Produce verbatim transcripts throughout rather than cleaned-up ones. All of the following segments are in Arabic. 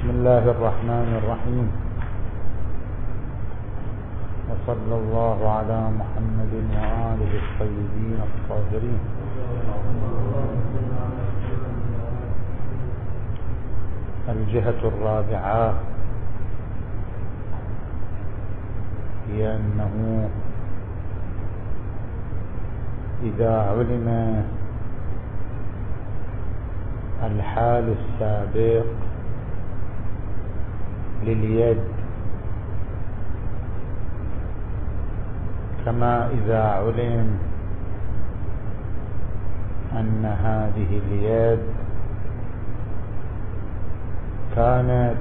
بسم الله الرحمن الرحيم، وصلى الله على محمد وآله الطيبين الطاهرين. الجهة الرابعة هي أنه إذا علم الحال السابق لليد كما إذا علم أن هذه اليد كانت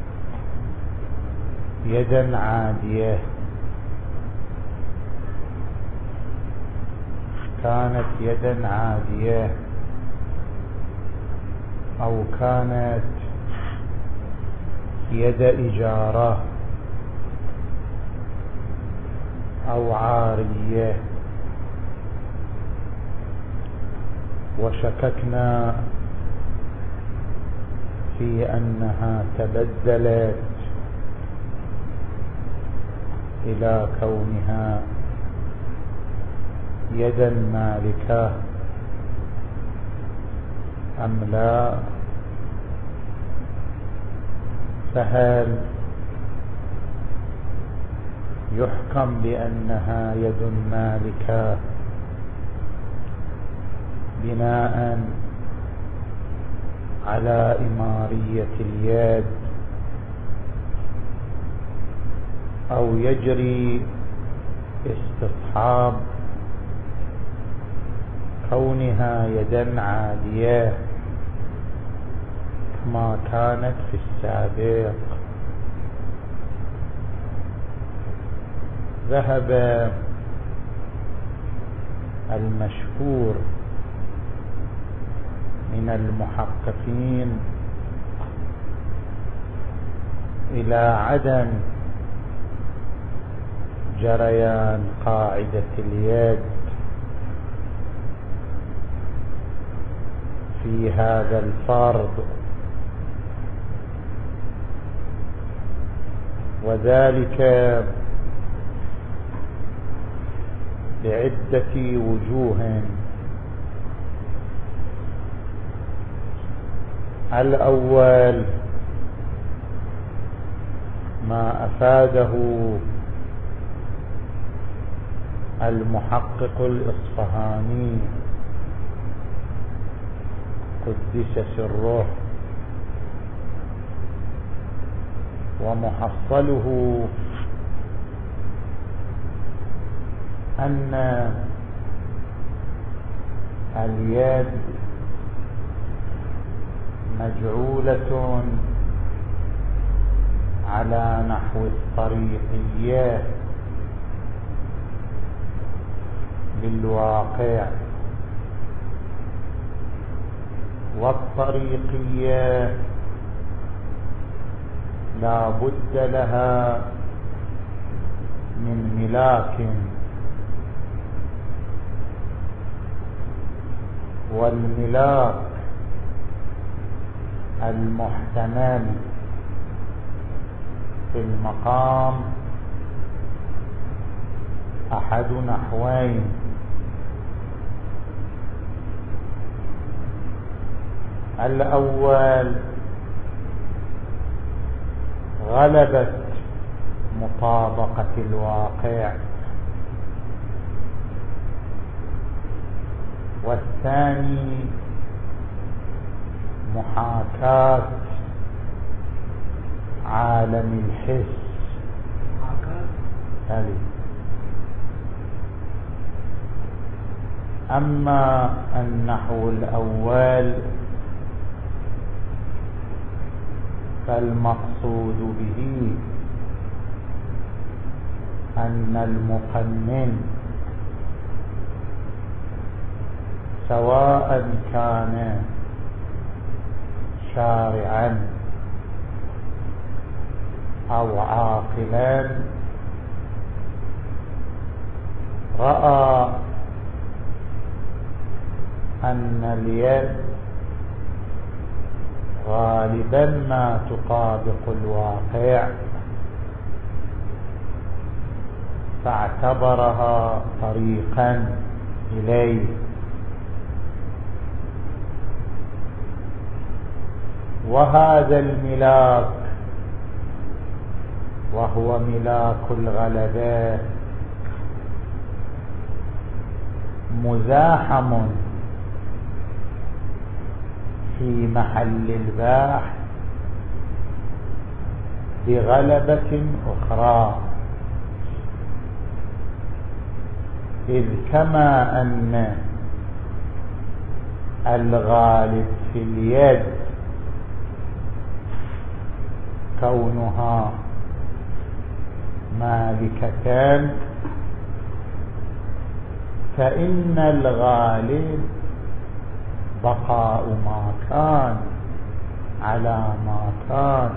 يدا عادية كانت يدا عادية أو كانت يد إجارة أو عارية، وشككنا في أنها تبدلت إلى كونها يدا مالكة أم لا، فهل يحكم بأنها يد مالكة بناء على إمارية اليد، أو يجري استصحاب كونها يدا عادية كما كانت في السابق؟ ذهب المشهور من المحققين إلى عدم جريان قاعدة اليد في هذا الفرض، وذلك بعدة وجوه. الأول ما أفاده المحقق الإصفهاني قدس سره، ومحصله أن اليد مجعولة على نحو الطريقية بالواقع، والطريقية لا بد لها من ملاك، والملاك المحتمل في المقام أحد نحوين: الأول غلبة مطابقة الواقع، والثاني محاكاة عالم الحس. هذه أما النحو الأول فالمقصود به أن المقنن سواء كان شارعا أو عاقلا رأى أن اليد غالبا ما تطابق الواقع، فاعتبرها طريقا إليه. وهذا الملاك وهو ملاك الغلبة مزاحم في محل الباحث بغلبة أخرى، إذ كما أن الغالب في اليد كونها مالكتان، فإن الغالب بقاء ما كان على ما كان.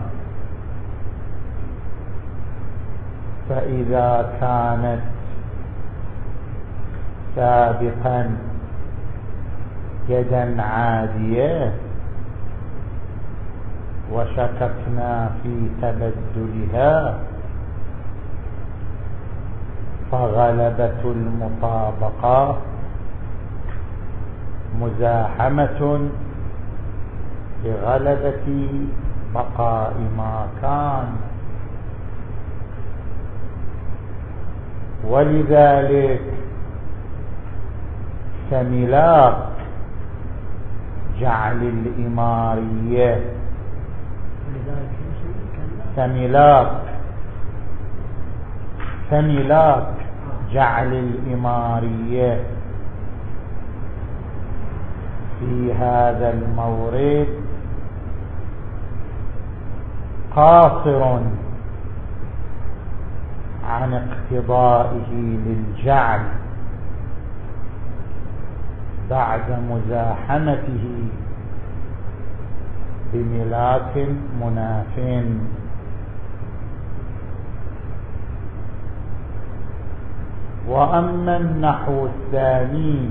فإذا كانت سابقا يدا عادية وشككنا في تبدلها، فغلبة المطابقة مزاحمة بغلبة بقاء ما كان. ولذلك كملاك جعل الإمارية كملاك كملاك جعل الإمارية في هذا المورد قاصر عن اقتضائه للجعل بعد مزاحمته بملاك مناف. وأما النحو الثاني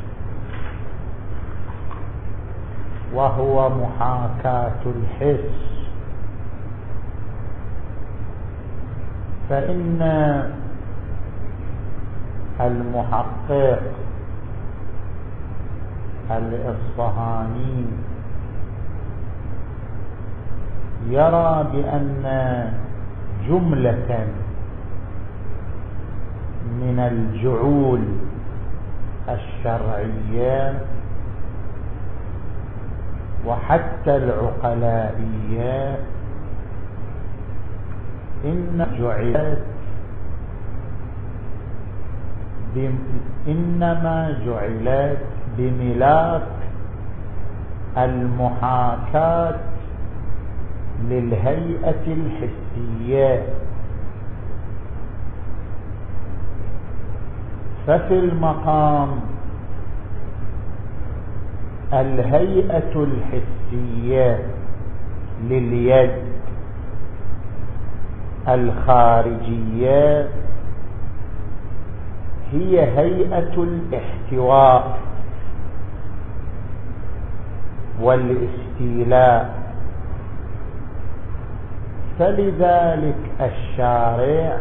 وهو محاكاة الحس، فإن المحقق الإصفهاني يرى بأن جملة من الجعول الشرعية وحتى العقلائية إن جعلت إنما جعلت بملاك المحاكاة للهيئة الحسية. ففي المقام الهيئة الحسية لليد الخارجية هي هيئة الاحتواء والاستيلاء. فلذلك الشارع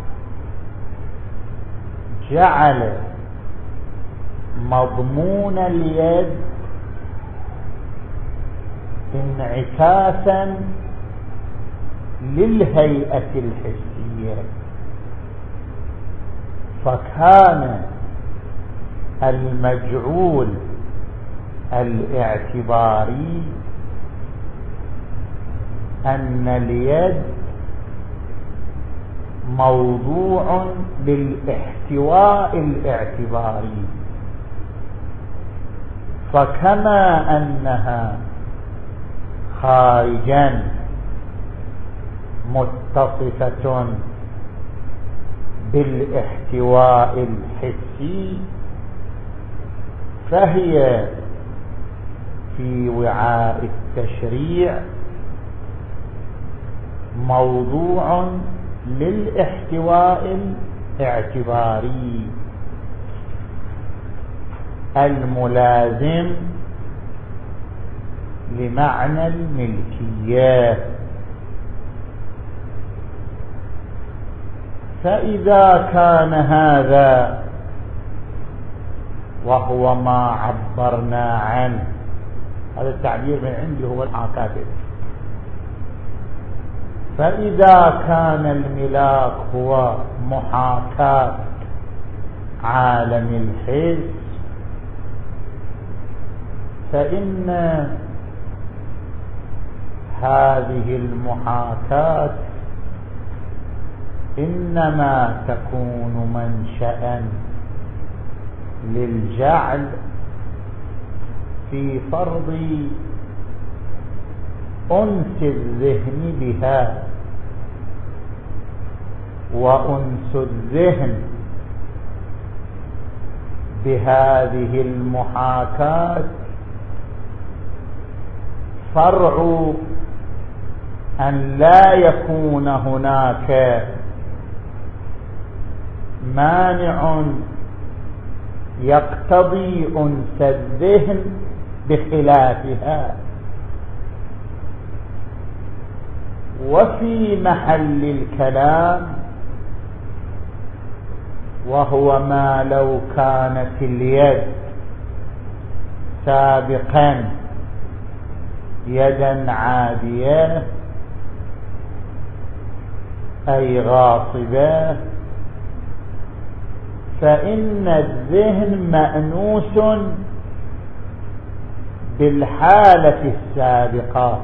جعل مضمون اليد انعكاسا للهيئة الحسية، فكان المجعول الاعتباري أن اليد موضوع للاحتواء الاعتباري، فكما أنها خارجا متصفة بالاحتواء الحسي، فهي في وعاء التشريع موضوع للاحتواء الاعتباري الملازم لمعنى الملكية. فإذا كان هذا وهو ما عبرنا عنه، هذا التعبير من عندي هو الكاتب، فإذا كان الملاك هو محاكاة عالم الحس، فإن هذه المحاكاة إنما تكون منشأ للجعل في فرض أنس الذهن بها، وأنس الذهن بهذه المحاكاة فرع أن لا يكون هناك مانع يقتضي أنس الذهن بخلافها. وفي محل الكلام وهو ما لو كانت اليد سابقا يدا عادية أي غاصبة، فإن الذهن مأنوس بالحالة السابقة،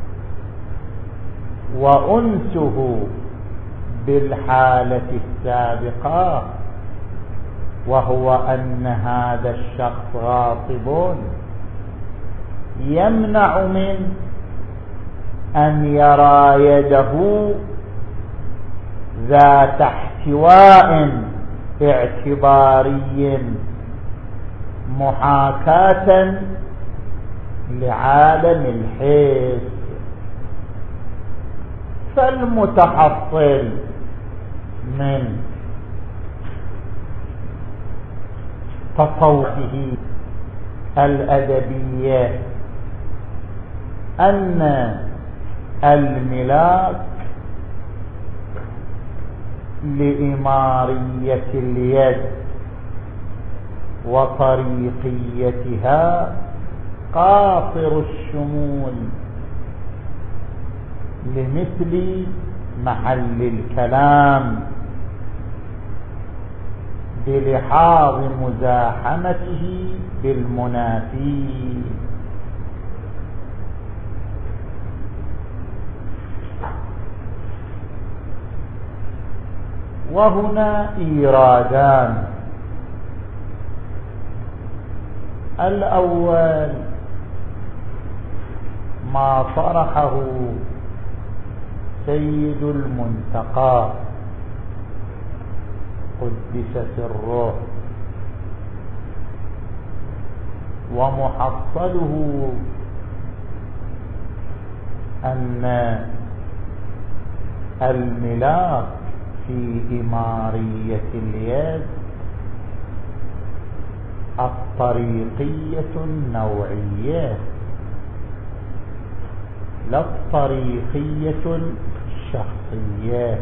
وأنسه بالحالة السابقة وهو أن هذا الشخص غاصب يمنع من أن يرى يده ذات احتواء اعتباري محاكاة لعالم الحس. فالمتحصل من تصوفه الأدبية أن الملاك لإمارية اليد وطريقيتها قاصر الشمول لمثل محل الكلام بلحاظ مزاحمته بالمنافي. وهنا إيرادان: الأول ما طرحه سيد المنتقى قدس سره، ومحصله أن الملاك في إمارية اليد الطريقية النوعية لا الطريقية الشخصية.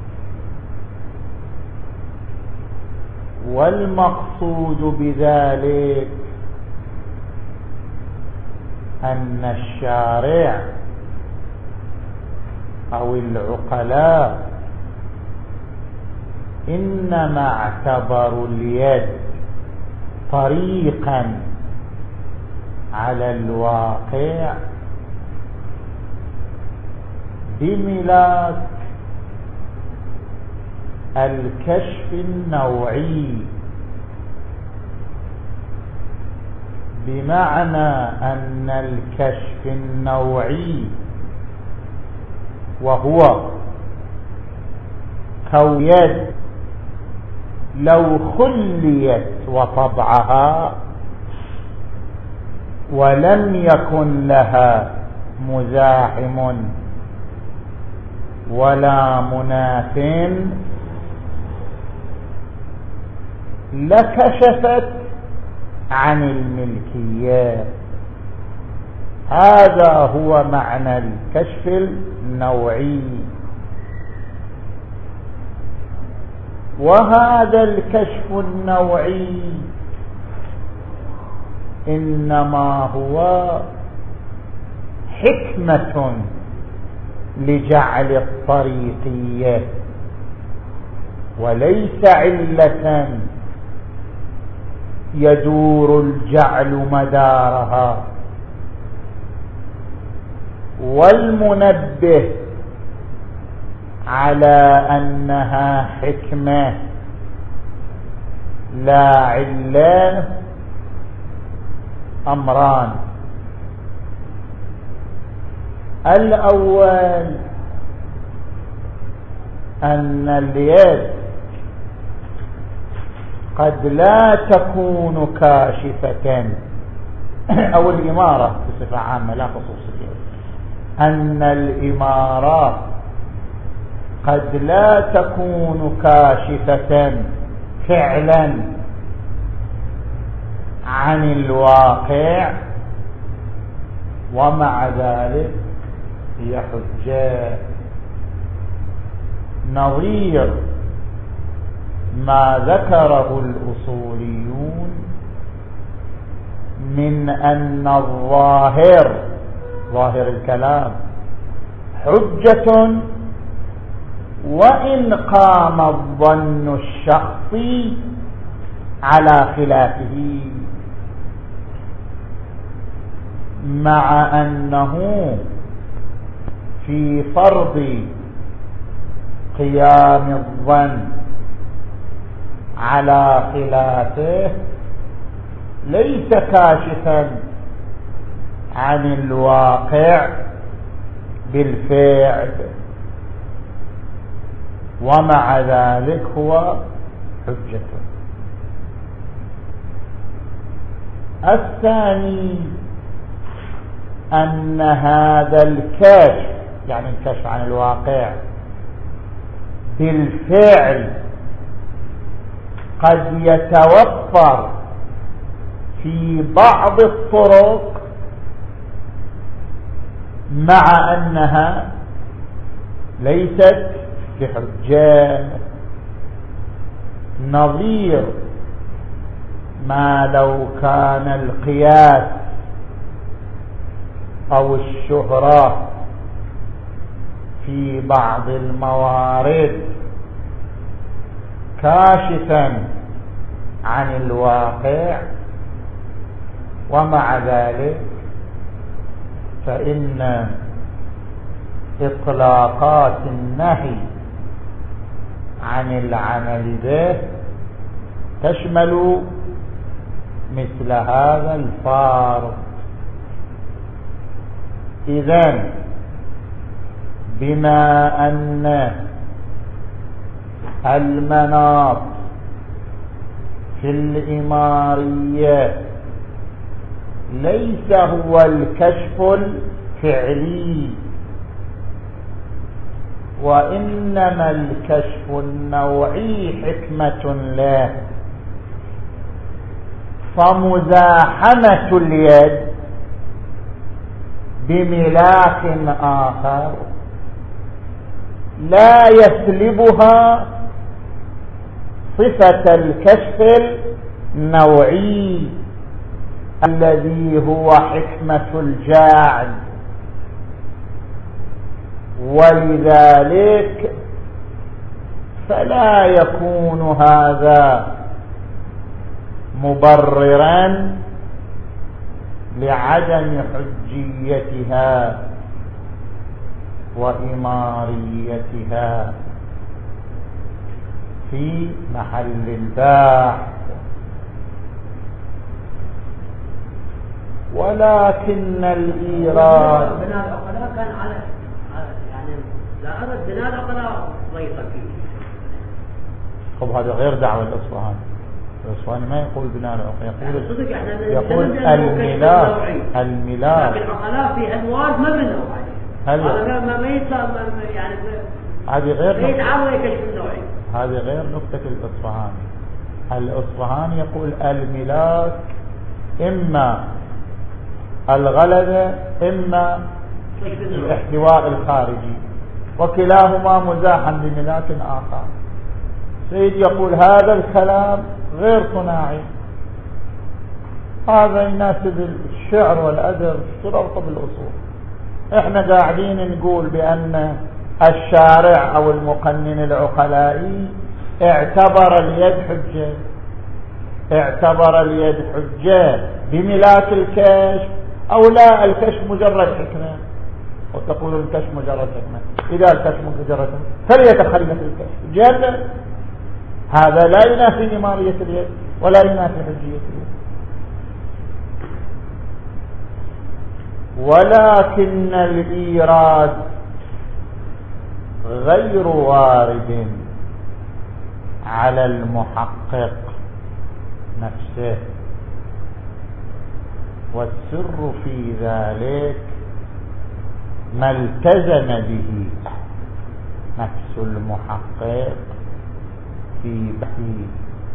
والمقصود بذلك أن الشارع أو العقلاء إنما اعتبروا اليد طريقا على الواقع بملاك الكشف النوعي، بمعنى أن الكشف النوعي وهو كويد لو خليت وطبعها ولم يكن لها مزاحم ولا مناف لكشفت عن الملكية. هذا هو معنى الكشف النوعي. وهذا الكشف النوعي إنما هو حكمة لجعل الطريقية وليس علة يدور الجعل مدارها. والمنبه على أنها حكمة لا علة أمران: الأول أن اليد قد لا تكون كاشفة، أو الإمارة بصفة عامة لا خصوصية، أن الإمارة قد لا تكون كاشفة فعلا عن الواقع، ومع ذلك هي حجة، نظير ما ذكره الأصوليون من أن الظاهر ظاهر الكلام حجة وإن قام الظن الشخصي على خلافه، مع أنه في فرض قيام الظن على خلافه ليس كاشفا عن الواقع بالفعل، ومع ذلك هو حجة. الثاني أن هذا الكشف، يعني الكشف عن الواقع بالفعل، قد يتوفر في بعض الطرق مع أنها ليست بحجة، نظير ما لو كان القياس أو الشهرة في بعض الموارد كاشفا عن الواقع، ومع ذلك فإن إطلاقات النهي عن العمل به تشمل مثل هذا الفارق. إذن بما أن المناط في الإمارية ليس هو الكشف الفعلي، وإنما الكشف النوعي حكمة له، فمزاحمة اليد بملاك آخر لا يسلبها صفة الكشف النوعي الذي هو حكمة الجاعل، ولذلك فلا يكون هذا مبررا لعدم حجيتها وإماريتها في محل الباحث. ولكن الإيراد بناء العقلاء كان على يعني لا أرد بناء العقلاء ضيقة فيه. طب هذا غير دعوة الأصفهاني. الأصفهاني ما يقول بناء العقلاء، يقول يقول الملاك الملاك لكن العقلاء في أدوار ما بنوا عليه، هذا ما ما يعني هذه غير يتعاون كشف النوعي، هذه غير نكتة الأصفهاني. الأصفهاني يقول الملاك إما الغلبة إما الاحتواء الخارجي، وكلاهما مزاحا بملاك آخر. سيد يقول هذا الكلام غير صناعي، هذا يناسب الشعر والأدب تربط بالأصول. احنا قاعدين نقول بأن الشارع أو المقنن العقلائي اعتبر اليد حجة، اعتبر اليد حجة بملاك الكشف، أو لا الكشف مجرد حكمة، وتقول الكشف مجرد حكمة. إذا الكشف مجرد حكمة فليتخلف الكشف جادا، هذا لا ينافي إمارية اليد ولا ينافي حجية اليد. ولكن الإيراد غير وارد على المحقق نفسه، والسر في ذلك ما التزم به نفس المحقق في بحث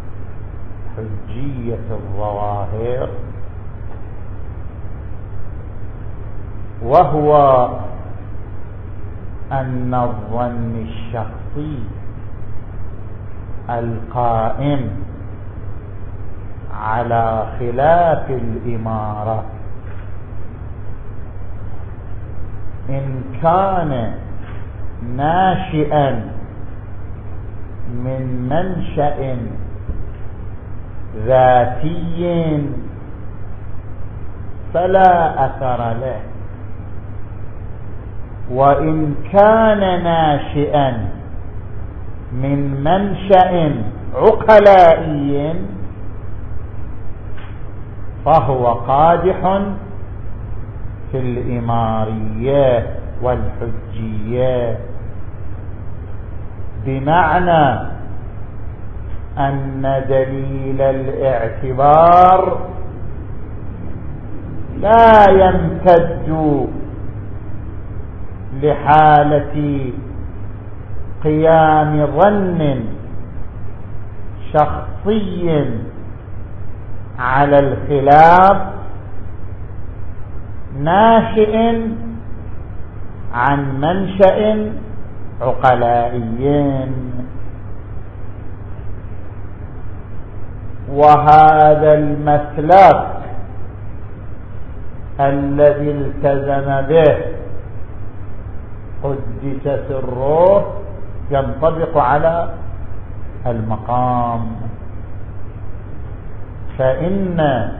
حجية الظواهر، وهو أن الظن الشخصي القائم على خلاف الإمارة إن كان ناشئا من منشأ ذاتي فلا أثر له، وإن كان ناشئا من منشأ عقلائي فهو قادح في الإمارية والحجية، بمعنى أن دليل الاعتبار لا يمتد لحالة قيام ظن شخصي على الخلاف ناشئ عن منشأ عقلائي. وهذا المسلك الذي التزم به قدس سره ينطبق على المقام، فإن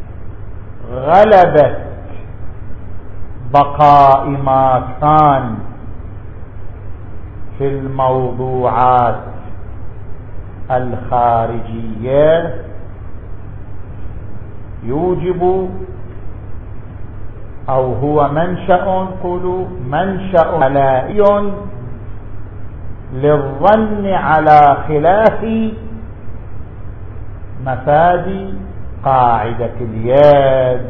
غلبة بقاء ما كان في الموضوعات الخارجية يوجب أو هو منشأ قولوا منشأ علائي للظن على خلاف مفاد قاعدة اليد.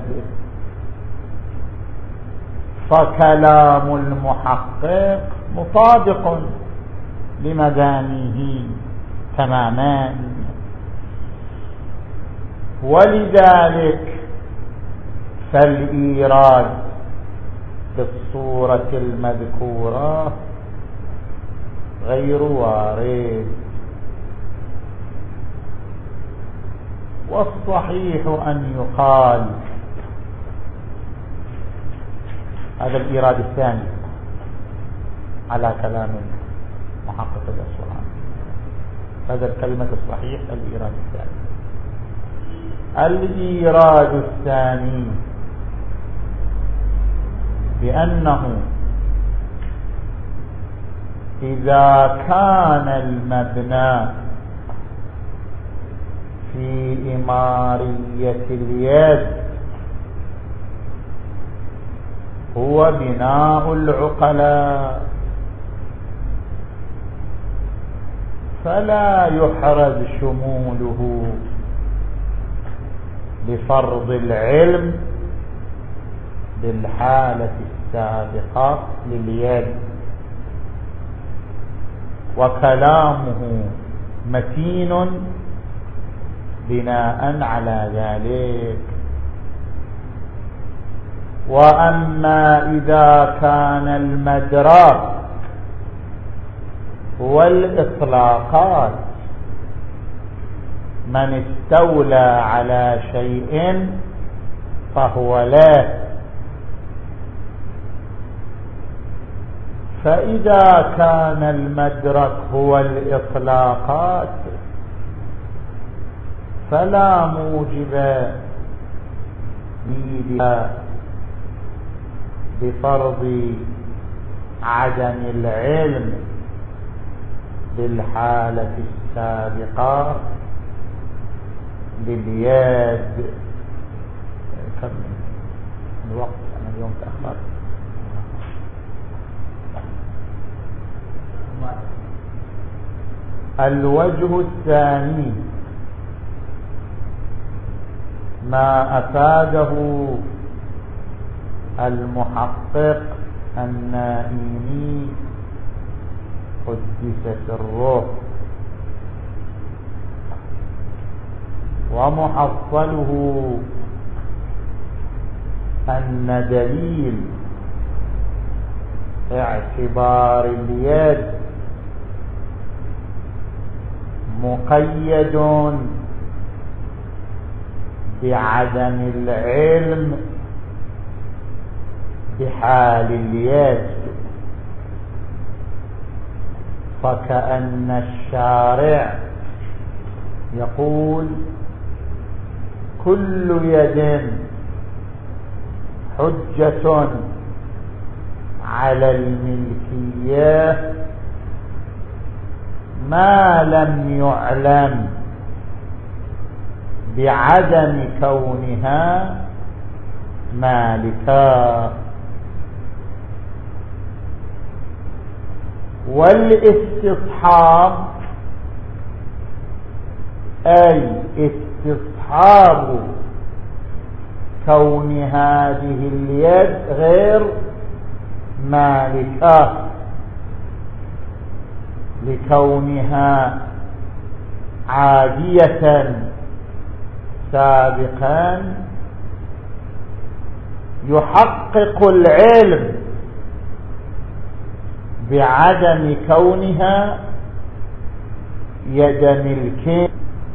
فكلام المحقق مطابق لمبانيه تماما، ولذلك فالإيراد بالصورة المذكورة غير وارد. والصحيح أن يقال هذا الإيراد الثاني على كلام محقق الأصفهاني، هذا الكلمة الصحيح الإيراد الثاني. الإيراد الثاني بأنه إذا كان المبنى في إمارية اليد هو بناء العقلاء فلا يحرز شموله بفرض العلم بالحالة السابقة لليد، وكلامه متين بناء على ذلك. وأما إذا كان المدراك والإطلاقات من استولى على شيء فهو له. فإذا كان المدرك هو الإطلاقات فلا موجب بفرض عدم العلم بالحالة السابقة باليد. كم الوقت؟ أنا اليوم تأخرت. الوجه الثاني ما أفاده المحقق النائمي قدس سره، ومحصله أن دليل اعتبار اليد مقيد بعدم العلم بحال اليد، فكأن الشارع يقول كل يد حجة على الملكية ما لم يعلم بعدم كونها مالكا. والاستصحاب أي استصحاب كون هذه اليد غير مالكة لكونها عادية سابقا يحقق العلم بعدم كونها يد ملك،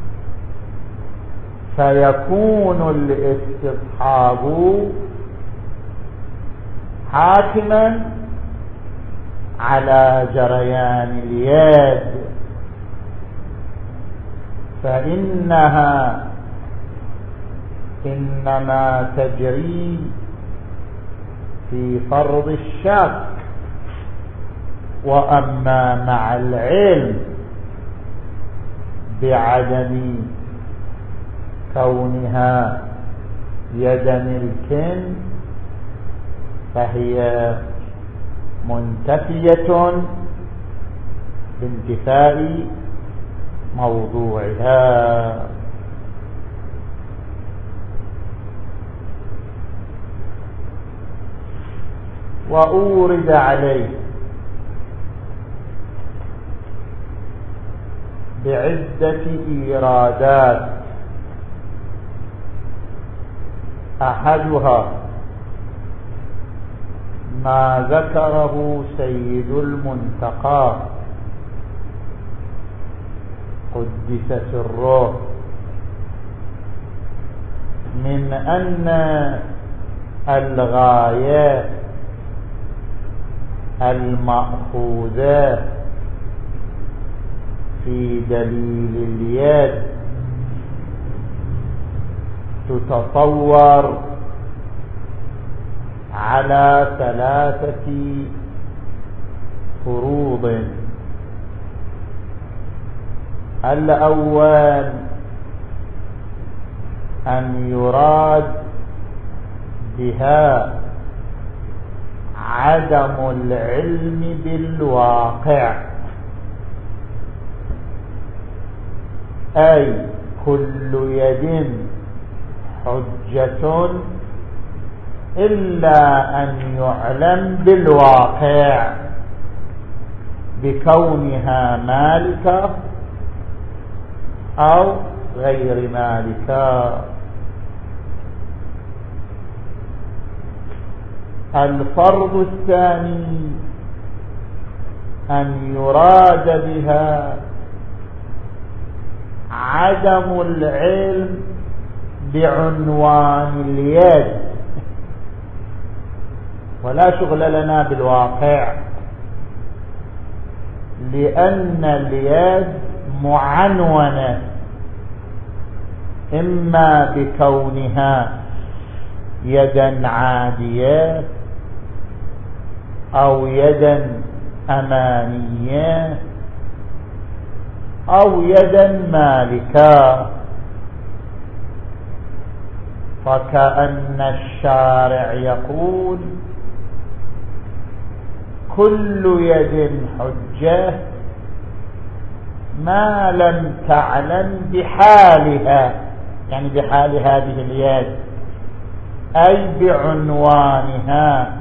فيكون الاستصحاب حاكما على جريان اليد، فإنها إنما تجري في فرض الشك. وأما مع العلم بعدم كونها يد ملك فهي منتفية بانتفاء موضوعها. وأورد عليه بعدة إيرادات، أحدها ما ذكره سيد المنتقى قدس سره من أن الغاية المأخوذة في دليل اليد تتصور على ثلاثة فروض. الأول أن يراد بها عدم العلم بالواقع، أي كل يد حجة إلا أن يعلم بالواقع بكونها مالكة أو غير مالكة. الفرض الثاني أن يراد بها عدم العلم بعنوان اليد، ولا شغل لنا بالواقع، لأن اليد معنونة إما بكونها يدا عادية أو يدا أمانية أو يدا مالكة. فكأن الشارع يقول كل يد حجة ما لم تعلم بحالها، يعني بحال هذه اليد، أي بعنوانها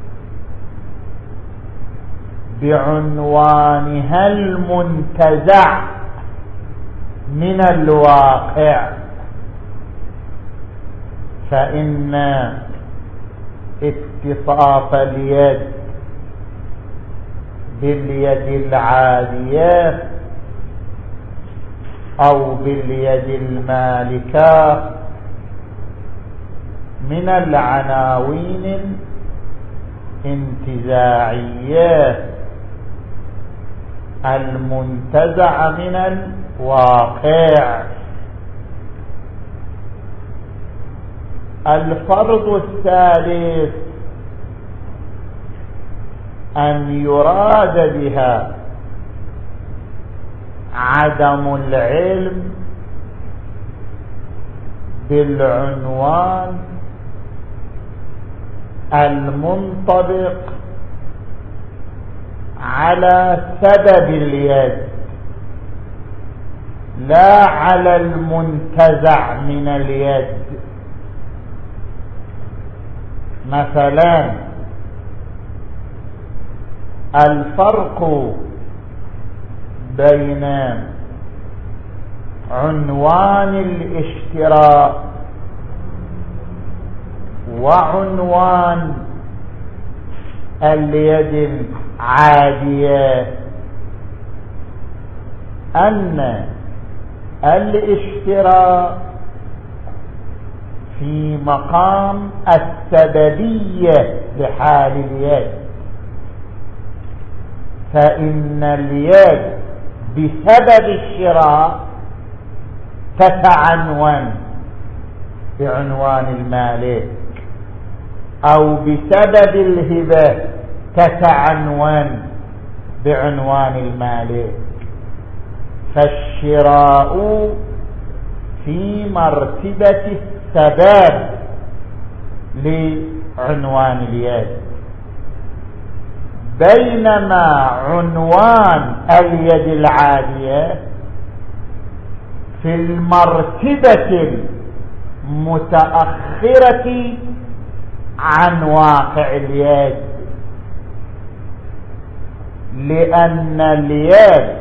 بعنوانها المنتزع من الواقع. فإن اتصاف اليد باليد العادية أو باليد المالكة من العناوين الانتزاعية المنتزع من الواقع. الفرض الثالث أن يراد بها عدم العلم بالعنوان المنطبق على سبب اليد لا على المنتزع من اليد. مثلا الفرق بين عنوان الاشتراء وعنوان اليد العادية أن الاشتراء في مقام السببية لحال اليد، فإن اليد بسبب الشراء تتعنون بعنوان المالك، أو بسبب الهبة تتعنون بعنوان المالك. فالشراء في مرتبة السبب لعنوان اليد، بينما عنوان اليد العادية في المرتبة المتأخرة عن واقع اليد، لأن اليد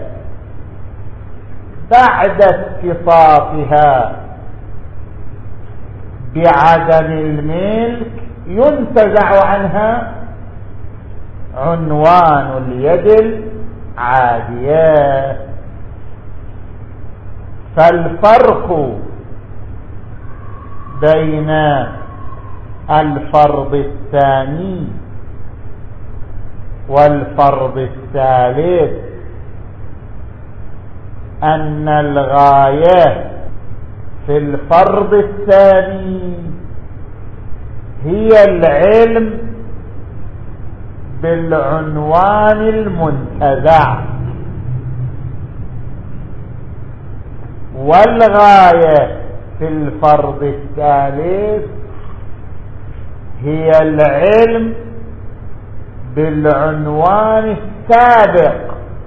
بعد اتصافها بعدم الملك ينتزع عنها عنوان اليد العادية. فالفرق بين الفرض الثاني والفرض الثالث أن الغاية في الفرض الثاني هي العلم بالعنوان المنتزع، والغاية في الفرض الثالث هي العلم بالعنوان السابق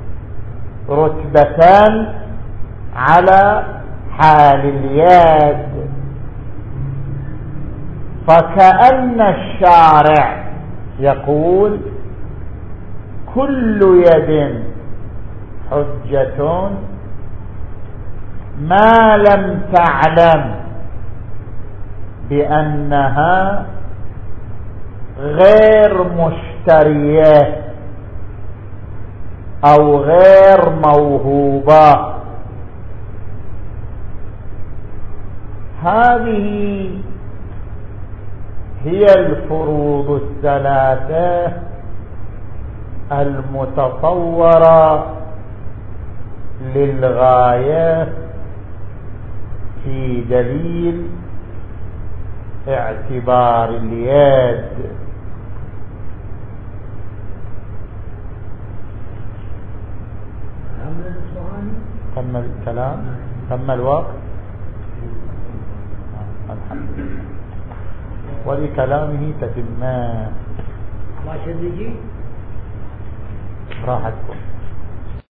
رتبة على حال اليد. فكأن الشارع يقول كل يد حجة ما لم تعلم بأنها غير مشترية أو غير موهوبة. هذه هي الفروض الثلاثة المتصورة للغاية في دليل اعتبار اليد. تم الكلام، تم الوقت. الحمد لله. ولكلامه تتمان. ما شد يجي راحتكم.